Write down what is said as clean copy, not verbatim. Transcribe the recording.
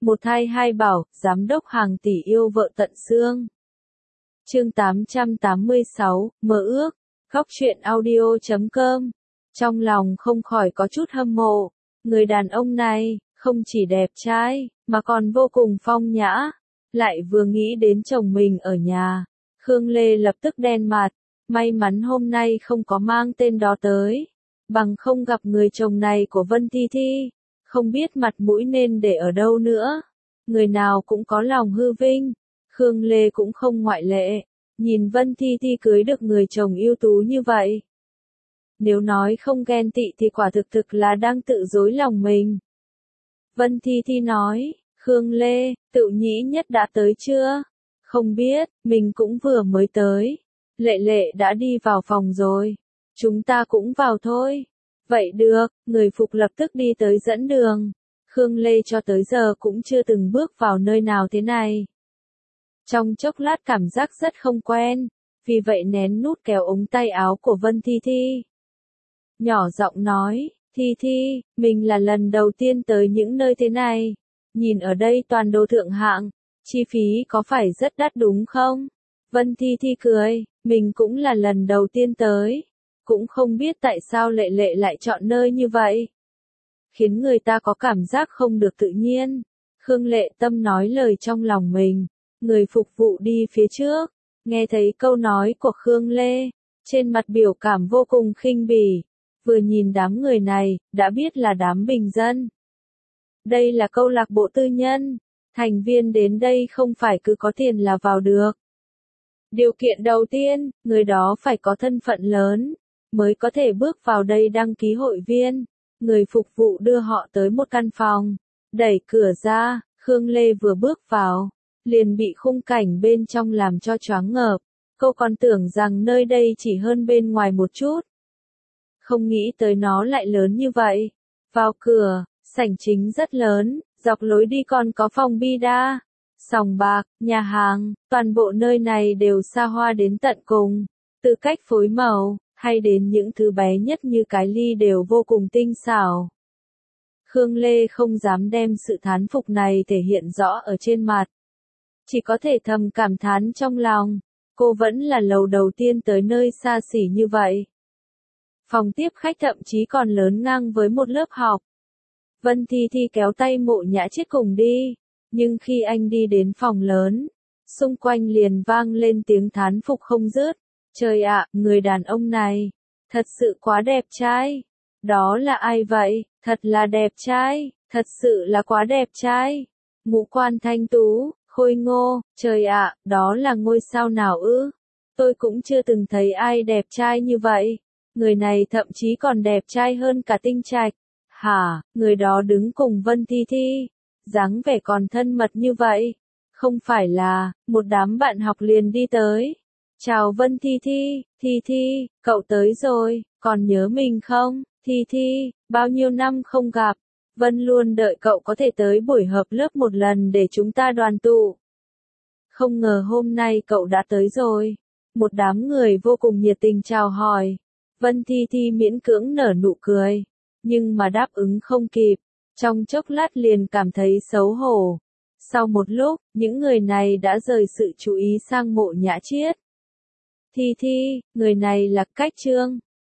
Một thai hai bảo, giám đốc hàng tỷ yêu vợ tận xương. Chương 886, mơ ước, góc truyện audio.com. Trong lòng không khỏi có chút hâm mộ, người đàn ông này, không chỉ đẹp trai, mà còn vô cùng phong nhã. Lại vừa nghĩ đến chồng mình ở nhà, Khương Lê lập tức đen mặt, may mắn hôm nay không có mang tên đó tới, bằng không gặp người chồng này của Vân Thi Thi, không biết mặt mũi nên để ở đâu nữa. Người nào cũng có lòng hư vinh, Khương Lê cũng không ngoại lệ, nhìn Vân Thi Thi cưới được người chồng ưu tú như vậy. Nếu nói không ghen tị thì quả thực là đang tự dối lòng mình. Vân Thi Thi nói, Khương Lê, Tự Nhĩ Nhất đã tới chưa? Không biết, mình cũng vừa mới tới. Lệ Lệ đã đi vào phòng rồi. Chúng ta cũng vào thôi. Vậy được, người phục lập tức đi tới dẫn đường. Khương Lê cho tới giờ cũng chưa từng bước vào nơi nào thế này. Trong chốc lát cảm giác rất không quen, vì vậy nén nút kéo ống tay áo của Vân Thi Thi. Nhỏ giọng nói, Thi Thi, mình là lần đầu tiên tới những nơi thế này. Nhìn ở đây toàn đồ thượng hạng, chi phí có phải rất đắt đúng không? Vân Thi Thi cười, mình cũng là lần đầu tiên tới. Cũng không biết tại sao Lệ Lệ lại chọn nơi như vậy. Khiến người ta có cảm giác không được tự nhiên. Khương Lệ Tâm nói lời trong lòng mình. Người phục vụ đi phía trước. Nghe thấy câu nói của Khương Lê. Trên mặt biểu cảm vô cùng khinh bỉ. Vừa nhìn đám người này, đã biết là đám bình dân. Đây là câu lạc bộ tư nhân. Thành viên đến đây không phải cứ có tiền là vào được. Điều kiện đầu tiên, người đó phải có thân phận lớn, mới có thể bước vào đây đăng ký hội viên. Người phục vụ đưa họ tới một căn phòng, đẩy cửa ra, Khương Lê vừa bước vào, liền bị khung cảnh bên trong làm cho choáng ngợp. Cô còn tưởng rằng nơi đây chỉ hơn bên ngoài một chút. Không nghĩ tới nó lại lớn như vậy. Vào cửa, sảnh chính rất lớn, dọc lối đi còn có phòng bida, sòng bạc, nhà hàng, toàn bộ nơi này đều xa hoa đến tận cùng. Từ cách phối màu, hay đến những thứ bé nhất như cái ly đều vô cùng tinh xảo. Khương Lê không dám đem sự thán phục này thể hiện rõ ở trên mặt. Chỉ có thể thầm cảm thán trong lòng, cô vẫn là lần đầu tiên tới nơi xa xỉ như vậy. Phòng tiếp khách thậm chí còn lớn ngang với một lớp học. Vân Thi Thi kéo tay Mộ Nhã Chiết cùng đi, nhưng khi anh đi đến phòng lớn, xung quanh liền vang lên tiếng thán phục không dứt. Trời ạ, người đàn ông này, thật sự quá đẹp trai. Đó là ai vậy? Thật là đẹp trai, thật sự là quá đẹp trai. Ngũ quan thanh tú, khôi ngô, trời ạ, đó là ngôi sao nào ư? Tôi cũng chưa từng thấy ai đẹp trai như vậy. Người này thậm chí còn đẹp trai hơn cả Tinh Trạch. Hả, người đó đứng cùng Vân Thi Thi, dáng vẻ còn thân mật như vậy. Không phải là, một đám bạn học liền đi tới. Chào Vân Thi Thi, Thi Thi, cậu tới rồi, còn nhớ mình không? Thi Thi, bao nhiêu năm không gặp, Vân luôn đợi cậu có thể tới buổi họp lớp một lần để chúng ta đoàn tụ. Không ngờ hôm nay cậu đã tới rồi. Một đám người vô cùng nhiệt tình chào hỏi. Vân Thi Thi miễn cưỡng nở nụ cười, nhưng mà đáp ứng không kịp, trong chốc lát liền cảm thấy xấu hổ. Sau một lúc, những người này đã rời sự chú ý sang Mộ Nhã Chiết. Thi Thi, người này là Cách Trương,